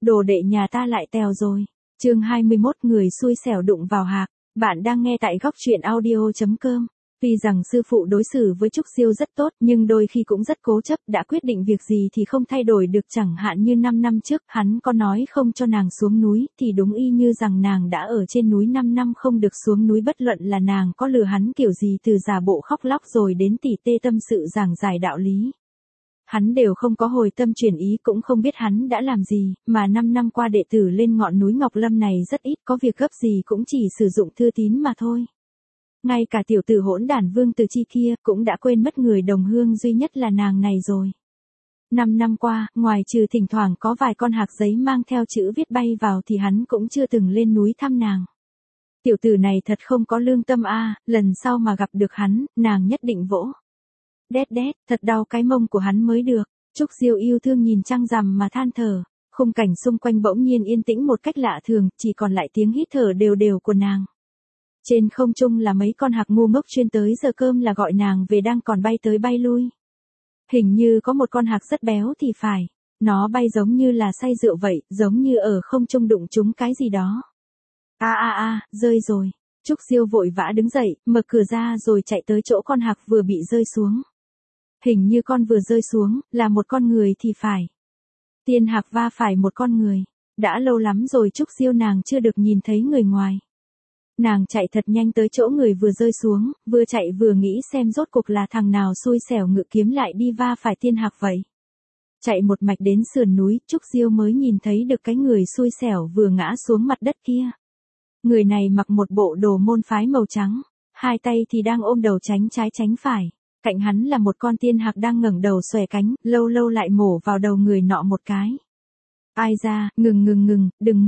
đồ đệ nhà ta lại tèo rồi. Chương 21 người xui xẻo đụng vào hạc. Bạn đang nghe tại góc truyện audio.com. Tuy rằng sư phụ đối xử với Trúc Siêu rất tốt, nhưng đôi khi cũng rất cố chấp, đã quyết định việc gì thì không thay đổi được, chẳng hạn như 5 năm trước, hắn có nói không cho nàng xuống núi, thì đúng y như rằng nàng đã ở trên núi 5 năm không được xuống núi, bất luận là nàng có lừa hắn kiểu gì, từ giả bộ khóc lóc rồi đến tỉ tê tâm sự giảng giải đạo lý. Hắn đều không có hồi tâm chuyển ý, cũng không biết hắn đã làm gì, mà 5 năm qua đệ tử lên ngọn núi Ngọc Lâm này rất ít, có việc gấp gì cũng chỉ sử dụng thư tín mà thôi. Ngay cả tiểu tử hỗn đản Vương Từ Chi kia cũng đã quên mất người đồng hương duy nhất là nàng này rồi. 5 năm qua, ngoài trừ thỉnh thoảng có vài con hạc giấy mang theo chữ viết bay vào thì hắn cũng chưa từng lên núi thăm nàng. Tiểu tử này thật không có lương tâm a, lần sau mà gặp được hắn, nàng nhất định vỗ. Đét đét, thật đau cái mông của hắn mới được. Trúc Siêu yêu thương nhìn trăng rằm mà than thở. Khung cảnh xung quanh bỗng nhiên yên tĩnh một cách lạ thường, chỉ còn lại tiếng hít thở đều đều của nàng. Trên không trung là mấy con hạc ngu ngốc chuyên tới giờ cơm là gọi nàng về, đang còn bay tới bay lui. Hình như có một con hạc rất béo thì phải. Nó bay giống như là say rượu vậy, giống như ở không trung đụng trúng cái gì đó. Rơi rồi. Trúc Siêu vội vã đứng dậy, mở cửa ra rồi chạy tới chỗ con hạc vừa bị rơi xuống. Hình như con vừa rơi xuống, là một con người thì phải. Tiên hạc va phải một con người. Đã lâu lắm rồi Trúc Siêu nàng chưa được nhìn thấy người ngoài. Nàng chạy thật nhanh tới chỗ người vừa rơi xuống, vừa chạy vừa nghĩ xem rốt cuộc là thằng nào xui xẻo ngự kiếm lại đi va phải tiên hạc vậy. Chạy một mạch đến sườn núi, Trúc Siêu mới nhìn thấy được cái người xui xẻo vừa ngã xuống mặt đất kia. Người này mặc một bộ đồ môn phái màu trắng, hai tay thì đang ôm đầu tránh trái tránh phải. Cạnh hắn là một con tiên hạc đang ngẩng đầu xòe cánh, lâu lâu lại mổ vào đầu người nọ một cái. Ai ra, ngừng, đừng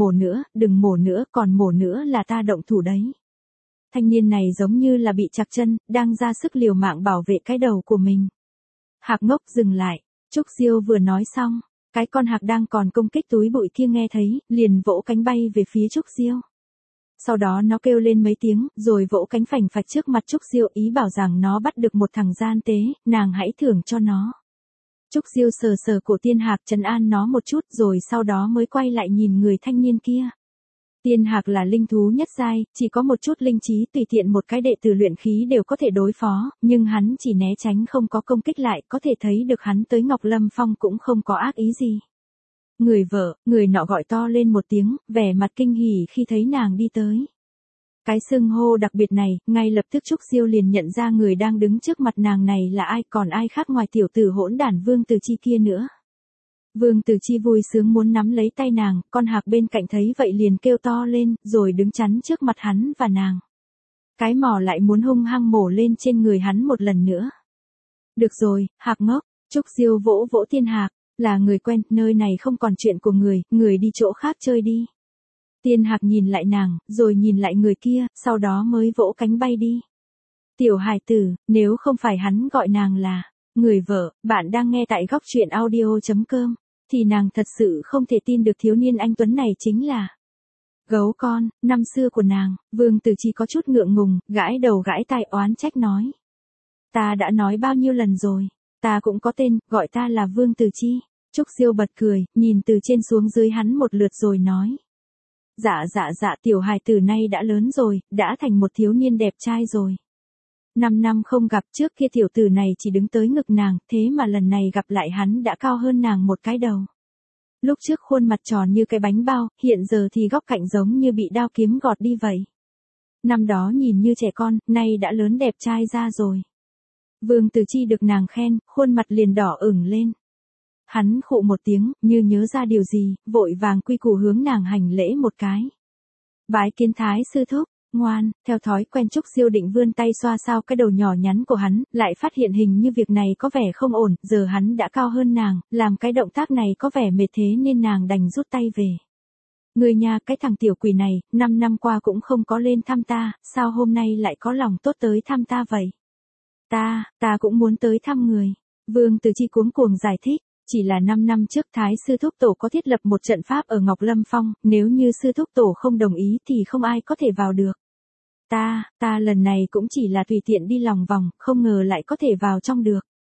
mổ nữa, còn mổ nữa là ta động thủ đấy. Thanh niên này giống như là bị chặt chân, đang ra sức liều mạng bảo vệ cái đầu của mình. Hạc ngốc dừng lại, Trúc Siêu vừa nói xong, cái con hạc đang còn công kích túi bụi kia nghe thấy, liền vỗ cánh bay về phía Trúc Siêu. Sau đó nó kêu lên mấy tiếng, rồi vỗ cánh phành phạch trước mặt Trúc Siêu, ý bảo rằng nó bắt được một thằng gian tế, nàng hãy thưởng cho nó. Trúc Siêu sờ sờ cổ tiên hạc trấn an nó một chút rồi sau đó mới quay lại nhìn người thanh niên kia. Tiên hạc là linh thú nhất giai, chỉ có một chút linh trí, tùy tiện một cái đệ tử luyện khí đều có thể đối phó, nhưng hắn chỉ né tránh không có công kích lại, có thể thấy được hắn tới Ngọc Lâm Phong cũng không có ác ý gì. Người vợ, người nọ gọi to lên một tiếng, vẻ mặt kinh hỉ khi thấy nàng đi tới. Cái xưng hô đặc biệt này, ngay lập tức Trúc Siêu liền nhận ra người đang đứng trước mặt nàng này là ai, còn ai khác ngoài tiểu tử hỗn đản Vương Từ Chi kia nữa. Vương Từ Chi vui sướng muốn nắm lấy tay nàng, con hạc bên cạnh thấy vậy liền kêu to lên, rồi đứng chắn trước mặt hắn và nàng. Cái mỏ lại muốn hung hăng mổ lên trên người hắn một lần nữa. Được rồi, hạc ngốc, Trúc Siêu vỗ vỗ tiên hạc, là người quen, nơi này không còn chuyện của người đi chỗ khác chơi đi. Tiên hạc nhìn lại nàng, rồi nhìn lại người kia, sau đó mới vỗ cánh bay đi. Tiểu hài tử, nếu không phải hắn gọi nàng là người vợ, bạn đang nghe tại góc truyện audio.com, thì nàng thật sự không thể tin được thiếu niên anh tuấn này chính là gấu con, năm xưa của nàng. Vương Từ Chi có chút ngượng ngùng, gãi đầu gãi tai oán trách nói. Ta đã nói bao nhiêu lần rồi, ta cũng có tên, gọi ta là Vương Từ Chi. Trúc Siêu bật cười, nhìn từ trên xuống dưới hắn một lượt rồi nói. Dạ, tiểu hài tử nay đã lớn rồi, đã thành một thiếu niên đẹp trai rồi. 5 năm không gặp, trước kia tiểu tử này chỉ đứng tới ngực nàng, thế mà lần này gặp lại hắn đã cao hơn nàng một cái đầu. Lúc trước khuôn mặt tròn như cái bánh bao, hiện giờ thì góc cạnh giống như bị đao kiếm gọt đi vậy. Năm đó nhìn như trẻ con, nay đã lớn đẹp trai ra rồi. Vương Từ Chi được nàng khen, khuôn mặt liền đỏ ửng lên. Hắn khụ một tiếng, như nhớ ra điều gì, vội vàng quy củ hướng nàng hành lễ một cái. Bái kiến thái sư thúc, ngoan. Theo thói quen Trúc Siêu định vươn tay xoa xoa cái đầu nhỏ nhắn của hắn, lại phát hiện hình như việc này có vẻ không ổn, giờ hắn đã cao hơn nàng, làm cái động tác này có vẻ mệt thế nên nàng đành rút tay về. Người nhà, cái thằng tiểu quỷ này, 5 năm qua cũng không có lên thăm ta, sao hôm nay lại có lòng tốt tới thăm ta vậy? Ta cũng muốn tới thăm người. Vương Từ Chi cuống cuồng giải thích. Chỉ là 5 năm trước Thái sư thúc tổ có thiết lập một trận pháp ở Ngọc Lâm Phong, nếu như sư thúc tổ không đồng ý thì không ai có thể vào được. Ta lần này cũng chỉ là tùy tiện đi lòng vòng, không ngờ lại có thể vào trong được.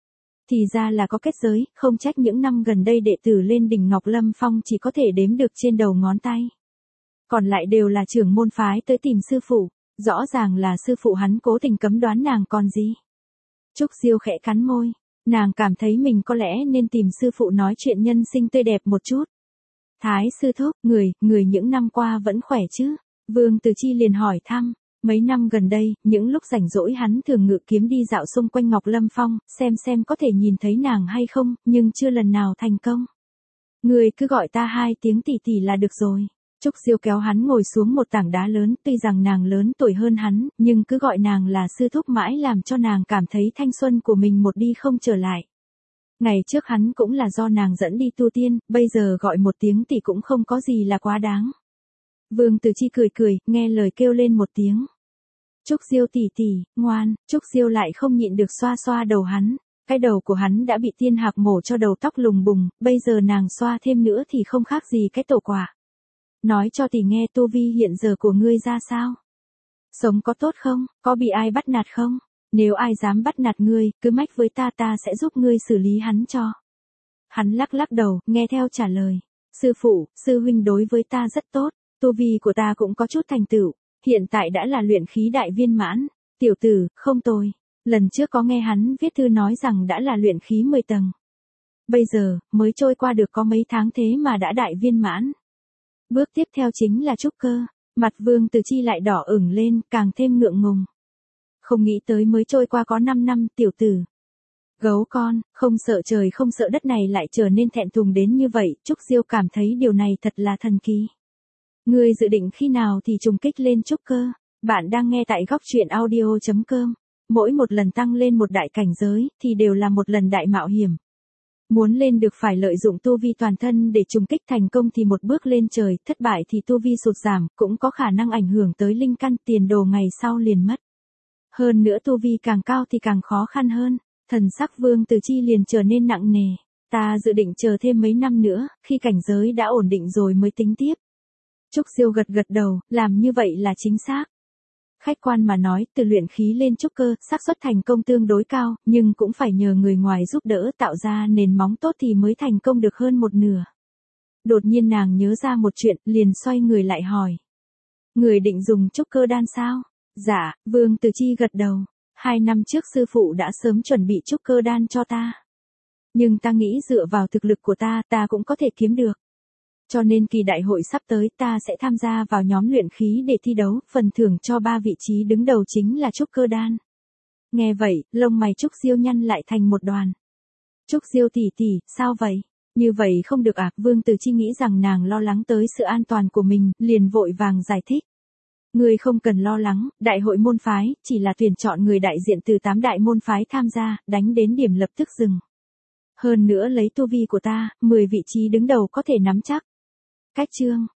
Thì ra là có kết giới, không trách những năm gần đây đệ tử lên đỉnh Ngọc Lâm Phong chỉ có thể đếm được trên đầu ngón tay. Còn lại đều là trưởng môn phái tới tìm sư phụ, rõ ràng là sư phụ hắn cố tình cấm đoán nàng còn gì. Trúc Diêu khẽ cắn môi, nàng cảm thấy mình có lẽ nên tìm sư phụ nói chuyện nhân sinh tươi đẹp một chút. Thái sư thúc, người những năm qua vẫn khỏe chứ? Vương Từ Chi liền hỏi thăm. Mấy năm gần đây, những lúc rảnh rỗi hắn thường ngự kiếm đi dạo xung quanh Ngọc Lâm Phong, xem có thể nhìn thấy nàng hay không, nhưng chưa lần nào thành công. Người cứ gọi ta 2 tiếng tỷ tỷ là được rồi. Trúc Diêu kéo hắn ngồi xuống một tảng đá lớn, tuy rằng nàng lớn tuổi hơn hắn, nhưng cứ gọi nàng là sư thúc mãi làm cho nàng cảm thấy thanh xuân của mình một đi không trở lại. Ngày trước hắn cũng là do nàng dẫn đi tu tiên, bây giờ gọi một tiếng tỷ cũng không có gì là quá đáng. Vương Từ Chi cười, nghe lời kêu lên một tiếng. Trúc Diêu tỷ tỷ, ngoan. Trúc Diêu lại không nhịn được xoa xoa đầu hắn. Cái đầu của hắn đã bị tiên hạc mổ cho đầu tóc lùng bùng, bây giờ nàng xoa thêm nữa thì không khác gì cái tổ quả. Nói cho tỷ nghe tu vi hiện giờ của ngươi ra sao? Sống có tốt không? Có bị ai bắt nạt không? Nếu ai dám bắt nạt ngươi, cứ mách với ta sẽ giúp ngươi xử lý hắn cho. Hắn lắc đầu, nghe theo trả lời. Sư phụ, sư huynh đối với ta rất tốt, tu vi của ta cũng có chút thành tựu. Hiện tại đã là luyện khí đại viên mãn. Tiểu tử, không tồi. Lần trước có nghe hắn viết thư nói rằng đã là luyện khí 10 tầng. Bây giờ, mới trôi qua được có mấy tháng thế mà đã đại viên mãn. Bước tiếp theo chính là trúc cơ. Mặt Vương Từ Chi lại đỏ ửng lên, càng thêm ngượng ngùng. Không nghĩ tới mới trôi qua có 5 năm, tiểu tử. Gấu con, không sợ trời không sợ đất này lại trở nên thẹn thùng đến như vậy. Trúc Diêu cảm thấy điều này thật là thần kỳ. Ngươi dự định khi nào thì trùng kích lên trúc cơ? Bạn đang nghe tại góc truyện audio.com. Mỗi một lần tăng lên một đại cảnh giới thì đều là một lần đại mạo hiểm. Muốn lên được phải lợi dụng tu vi toàn thân để trùng kích thành công thì một bước lên trời, thất bại thì tu vi sụt giảm, cũng có khả năng ảnh hưởng tới linh căn, tiền đồ ngày sau liền mất. Hơn nữa tu vi càng cao thì càng khó khăn hơn. Thần sắc Vương Từ Chi liền trở nên nặng nề. Ta dự định chờ thêm mấy năm nữa, khi cảnh giới đã ổn định rồi mới tính tiếp. Trúc Diêu gật đầu, làm như vậy là chính xác. Khách quan mà nói, từ luyện khí lên trúc cơ, xác suất thành công tương đối cao, nhưng cũng phải nhờ người ngoài giúp đỡ tạo ra nền móng tốt thì mới thành công được hơn một nửa. Đột nhiên nàng nhớ ra một chuyện, liền xoay người lại hỏi. Người định dùng trúc cơ đan sao? Dạ, Vương Từ Chi gật đầu. 2 năm trước sư phụ đã sớm chuẩn bị trúc cơ đan cho ta. Nhưng ta nghĩ dựa vào thực lực của ta cũng có thể kiếm được. Cho nên kỳ đại hội sắp tới ta sẽ tham gia vào nhóm luyện khí để thi đấu, phần thưởng cho 3 vị trí đứng đầu chính là trúc cơ đan. Nghe vậy, lông mày Trúc Diêu nhăn lại thành một đoàn. Trúc Diêu tỷ tỷ, sao vậy? Như vậy không được à? Vương Từ Chi nghĩ rằng nàng lo lắng tới sự an toàn của mình, liền vội vàng giải thích. Ngươi không cần lo lắng, đại hội môn phái, chỉ là tuyển chọn người đại diện từ 8 đại môn phái tham gia, đánh đến điểm lập tức dừng. Hơn nữa lấy tu vi của ta, 10 vị trí đứng đầu có thể nắm chắc. Cách chương.